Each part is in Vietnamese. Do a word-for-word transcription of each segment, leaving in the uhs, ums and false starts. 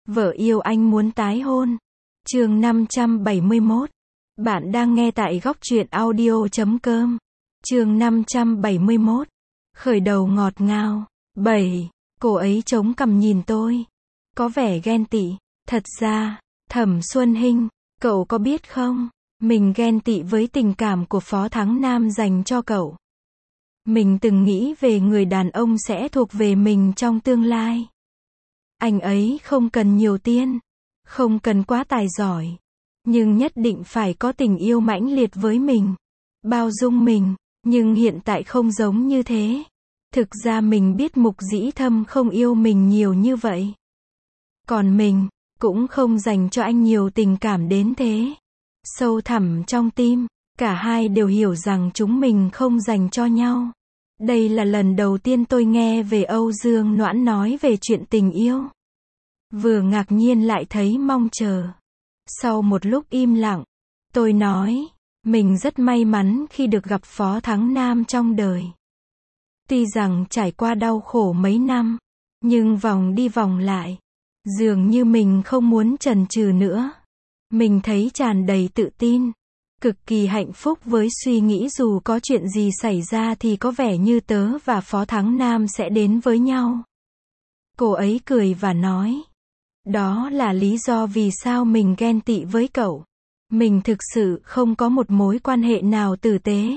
Vợ yêu anh muốn tái hôn. Chương năm trăm bảy mươi mốt. Bạn đang nghe tại góc truyện audio chấm com. Chương năm trăm bảy mươi mốt. Khởi đầu ngọt ngào. bảy. Cô ấy chống cằm nhìn tôi. Có vẻ ghen tị. Thật ra, Thẩm Xuân Hinh, cậu có biết không? Mình ghen tị với tình cảm của Phó Thắng Nam dành cho cậu. Mình từng nghĩ về người đàn ông sẽ thuộc về mình trong tương lai. Anh ấy không cần nhiều tiền, không cần quá tài giỏi, nhưng nhất định phải có tình yêu mãnh liệt với mình, bao dung mình, nhưng hiện tại không giống như thế. Thực ra mình biết Mục Dĩ Thâm không yêu mình nhiều như vậy. Còn mình, cũng không dành cho anh nhiều tình cảm đến thế. Sâu thẳm trong tim, cả hai đều hiểu rằng chúng mình không dành cho nhau. Đây là lần đầu tiên tôi nghe về Âu Dương Noãn nói về chuyện tình yêu. Vừa ngạc nhiên lại thấy mong chờ. Sau một lúc im lặng, tôi nói, mình rất may mắn khi được gặp Phó Thắng Nam trong đời. Tuy rằng trải qua đau khổ mấy năm, nhưng vòng đi vòng lại, dường như mình không muốn chần chừ nữa. Mình thấy tràn đầy tự tin, cực kỳ hạnh phúc với suy nghĩ dù có chuyện gì xảy ra thì có vẻ như tớ và Phó Thắng Nam sẽ đến với nhau. Cô ấy cười và nói, đó là lý do vì sao mình ghen tị với cậu. Mình thực sự không có một mối quan hệ nào tử tế.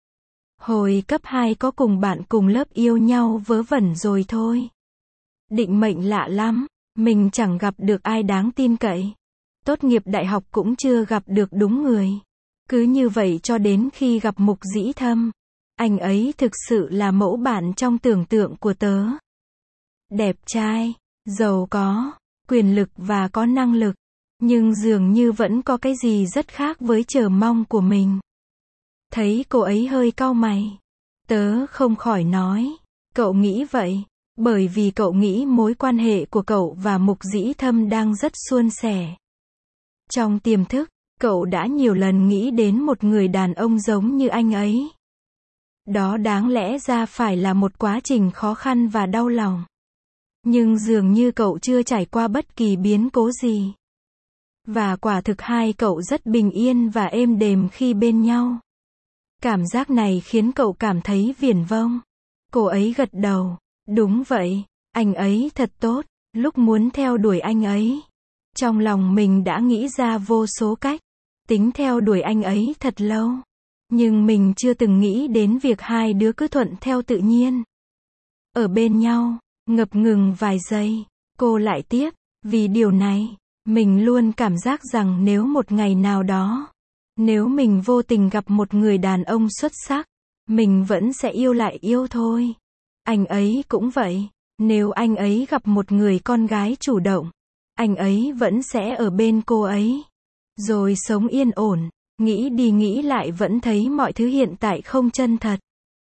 Hồi cấp hai có cùng bạn cùng lớp yêu nhau vớ vẩn rồi thôi. Định mệnh lạ lắm, mình chẳng gặp được ai đáng tin cậy. Tốt nghiệp đại học cũng chưa gặp được đúng người. Cứ như vậy cho đến khi gặp Mục Dĩ Thâm. Anh ấy thực sự là mẫu bạn trong tưởng tượng của tớ. Đẹp trai, giàu có, quyền lực và có năng lực. Nhưng dường như vẫn có cái gì rất khác với chờ mong của mình. Thấy cô ấy hơi cau mày. Tớ không khỏi nói, cậu nghĩ vậy, bởi vì cậu nghĩ mối quan hệ của cậu và Mục Dĩ Thâm đang rất suôn sẻ. Trong tiềm thức, cậu đã nhiều lần nghĩ đến một người đàn ông giống như anh ấy. Đó đáng lẽ ra phải là một quá trình khó khăn và đau lòng. Nhưng dường như cậu chưa trải qua bất kỳ biến cố gì. Và quả thực hai cậu rất bình yên và êm đềm khi bên nhau. Cảm giác này khiến cậu cảm thấy viển vông. Cô ấy gật đầu. Đúng vậy, anh ấy thật tốt. Lúc muốn theo đuổi anh ấy, trong lòng mình đã nghĩ ra vô số cách. Tính theo đuổi anh ấy thật lâu. Nhưng mình chưa từng nghĩ đến việc hai đứa cứ thuận theo tự nhiên. Ở bên nhau, ngập ngừng vài giây, cô lại tiếp. Vì điều này, mình luôn cảm giác rằng nếu một ngày nào đó, nếu mình vô tình gặp một người đàn ông xuất sắc, mình vẫn sẽ yêu lại yêu thôi. Anh ấy cũng vậy, nếu anh ấy gặp một người con gái chủ động, anh ấy vẫn sẽ ở bên cô ấy. Rồi sống yên ổn, nghĩ đi nghĩ lại vẫn thấy mọi thứ hiện tại không chân thật.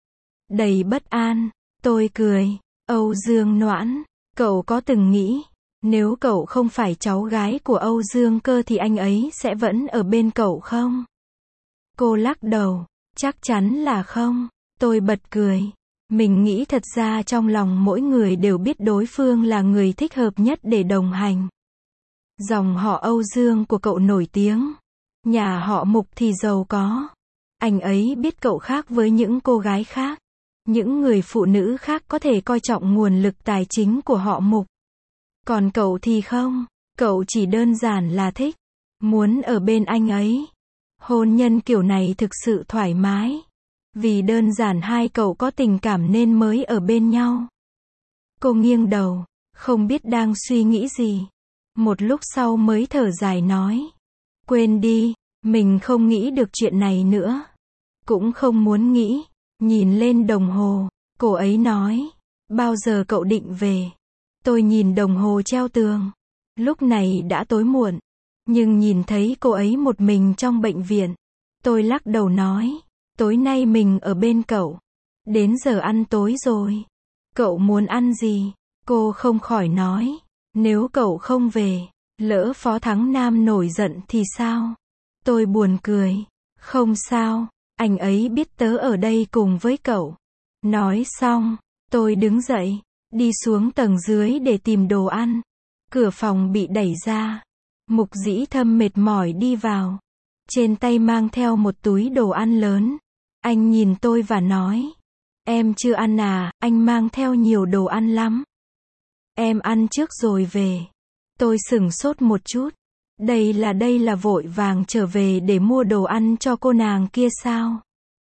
Đầy bất an, tôi cười. Âu Dương Noãn, cậu có từng nghĩ, nếu cậu không phải cháu gái của Âu Dương Cơ thì anh ấy sẽ vẫn ở bên cậu không? Cô lắc đầu, chắc chắn là không. Tôi bật cười. Mình nghĩ thật ra trong lòng mỗi người đều biết đối phương là người thích hợp nhất để đồng hành. Dòng họ Âu Dương của cậu nổi tiếng. Nhà họ Mục thì giàu có. Anh ấy biết cậu khác với những cô gái khác. Những người phụ nữ khác có thể coi trọng nguồn lực tài chính của họ Mục. Còn cậu thì không. Cậu chỉ đơn giản là thích. Muốn ở bên anh ấy. Hôn nhân kiểu này thực sự thoải mái. Vì đơn giản hai cậu có tình cảm nên mới ở bên nhau. Cô nghiêng đầu, không biết đang suy nghĩ gì. Một lúc sau mới thở dài nói. Quên đi, mình không nghĩ được chuyện này nữa. Cũng không muốn nghĩ. Nhìn lên đồng hồ, cô ấy nói. Bao giờ cậu định về? Tôi nhìn đồng hồ treo tường. Lúc này đã tối muộn. Nhưng nhìn thấy cô ấy một mình trong bệnh viện. Tôi lắc đầu nói. Tối nay mình ở bên cậu. Đến giờ ăn tối rồi. Cậu muốn ăn gì? Cô không khỏi nói. Nếu cậu không về, lỡ Phó Thắng Nam nổi giận thì sao? Tôi buồn cười. Không sao, anh ấy biết tớ ở đây cùng với cậu. Nói xong, tôi đứng dậy, đi xuống tầng dưới để tìm đồ ăn. Cửa phòng bị đẩy ra. Mục Dĩ Thâm mệt mỏi đi vào. Trên tay mang theo một túi đồ ăn lớn. Anh nhìn tôi và nói. Em chưa ăn à, anh mang theo nhiều đồ ăn lắm. Em ăn trước rồi về. Tôi sửng sốt một chút. Đây là đây là vội vàng trở về để mua đồ ăn cho cô nàng kia sao?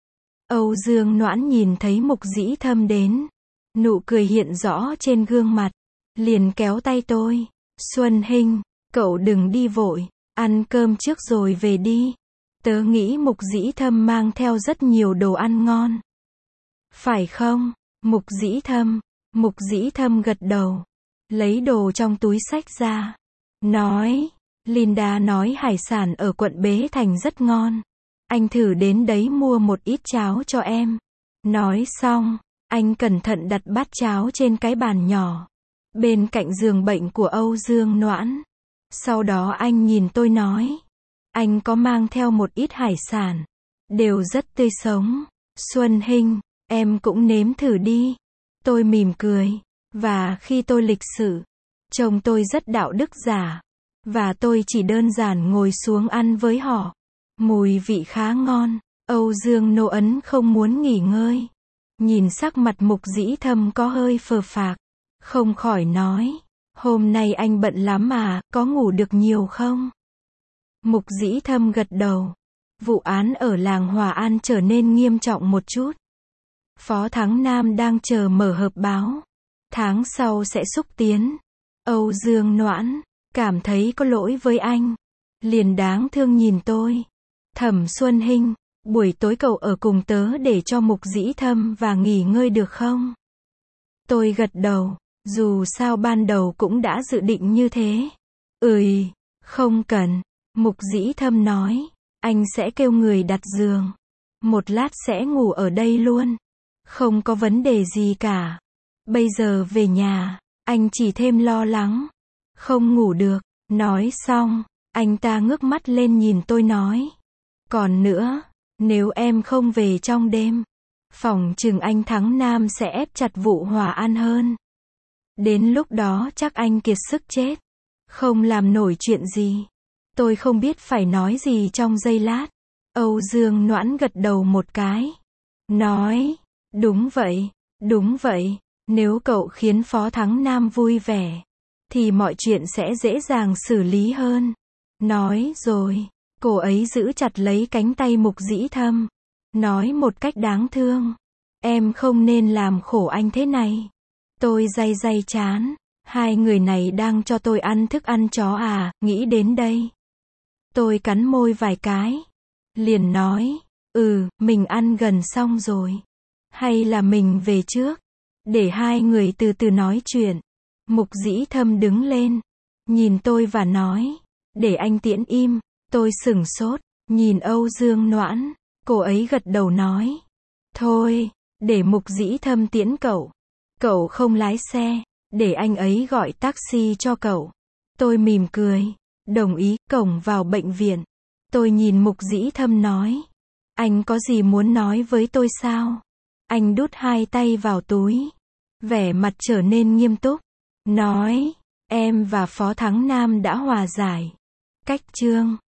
Âu Dương Noãn nhìn thấy Mục Dĩ Thâm đến. Nụ cười hiện rõ trên gương mặt. Liền kéo tay tôi. Xuân Hinh, cậu đừng đi vội. Ăn cơm trước rồi về đi. Tớ nghĩ Mục Dĩ Thâm mang theo rất nhiều đồ ăn ngon. Phải không? Mục Dĩ Thâm. Mục Dĩ Thâm gật đầu. Lấy đồ trong túi xách ra. Nói. Linda nói hải sản ở quận Bế Thành rất ngon. Anh thử đến đấy mua một ít cháo cho em. Nói xong, anh cẩn thận đặt bát cháo trên cái bàn nhỏ. Bên cạnh giường bệnh của Âu Dương Noãn. Sau đó anh nhìn tôi nói. Anh có mang theo một ít hải sản. Đều rất tươi sống. Xuân Hinh, em cũng nếm thử đi. Tôi mỉm cười. Và khi tôi lịch sự, chồng tôi rất đạo đức giả. Và tôi chỉ đơn giản ngồi xuống ăn với họ. Mùi vị khá ngon. Âu Dương Nô Ấn không muốn nghỉ ngơi. Nhìn sắc mặt Mục Dĩ Thâm có hơi phờ phạc. Không khỏi nói. Hôm nay anh bận lắm à, có ngủ được nhiều không? Mục Dĩ Thâm gật đầu. Vụ án ở làng Hòa An trở nên nghiêm trọng một chút. Phó Thắng Nam đang chờ mở họp báo. Tháng sau sẽ xúc tiến. Âu Dương Noãn cảm thấy có lỗi với anh. Liền đáng thương nhìn tôi. Thẩm Xuân Hinh, buổi tối cậu ở cùng tớ để cho Mục Dĩ Thâm và nghỉ ngơi được không? Tôi gật đầu. Dù sao ban đầu cũng đã dự định như thế. Ừi, không cần. Mục Dĩ Thâm nói. Anh sẽ kêu người đặt giường. Một lát sẽ ngủ ở đây luôn. Không có vấn đề gì cả. Bây giờ về nhà, anh chỉ thêm lo lắng. Không ngủ được. Nói xong, anh ta ngước mắt lên nhìn tôi nói. Còn nữa, nếu em không về trong đêm, phỏng chừng anh Thắng Nam sẽ ép chặt vụ Hòa An hơn. Đến lúc đó chắc anh kiệt sức chết. Không làm nổi chuyện gì. Tôi không biết phải nói gì trong giây lát. Âu Dương Noãn gật đầu một cái. Nói, đúng vậy, đúng vậy. Nếu cậu khiến Phó Thắng Nam vui vẻ, thì mọi chuyện sẽ dễ dàng xử lý hơn. Nói rồi, cô ấy giữ chặt lấy cánh tay Mục Dĩ Thâm. Nói một cách đáng thương. Em không nên làm khổ anh thế này. Tôi day day chán. Hai người này đang cho tôi ăn thức ăn chó à, nghĩ đến đây. Tôi cắn môi vài cái. Liền nói, ừ, mình ăn gần xong rồi. Hay là mình về trước, để hai người từ từ nói chuyện. Mục Dĩ Thâm đứng lên, nhìn tôi và nói, để anh tiễn im. Tôi sửng sốt, nhìn Âu Dương Noãn, cô ấy gật đầu nói. Thôi, để Mục Dĩ Thâm tiễn cậu. Cậu không lái xe, để anh ấy gọi taxi cho cậu. Tôi mỉm cười, đồng ý. Cổng vào bệnh viện, tôi nhìn Mục Dĩ Thâm nói. Anh có gì muốn nói với tôi sao? Anh đút hai tay vào túi, vẻ mặt trở nên nghiêm túc. Nói, em và Phó Thắng Nam đã hòa giải. Cách chương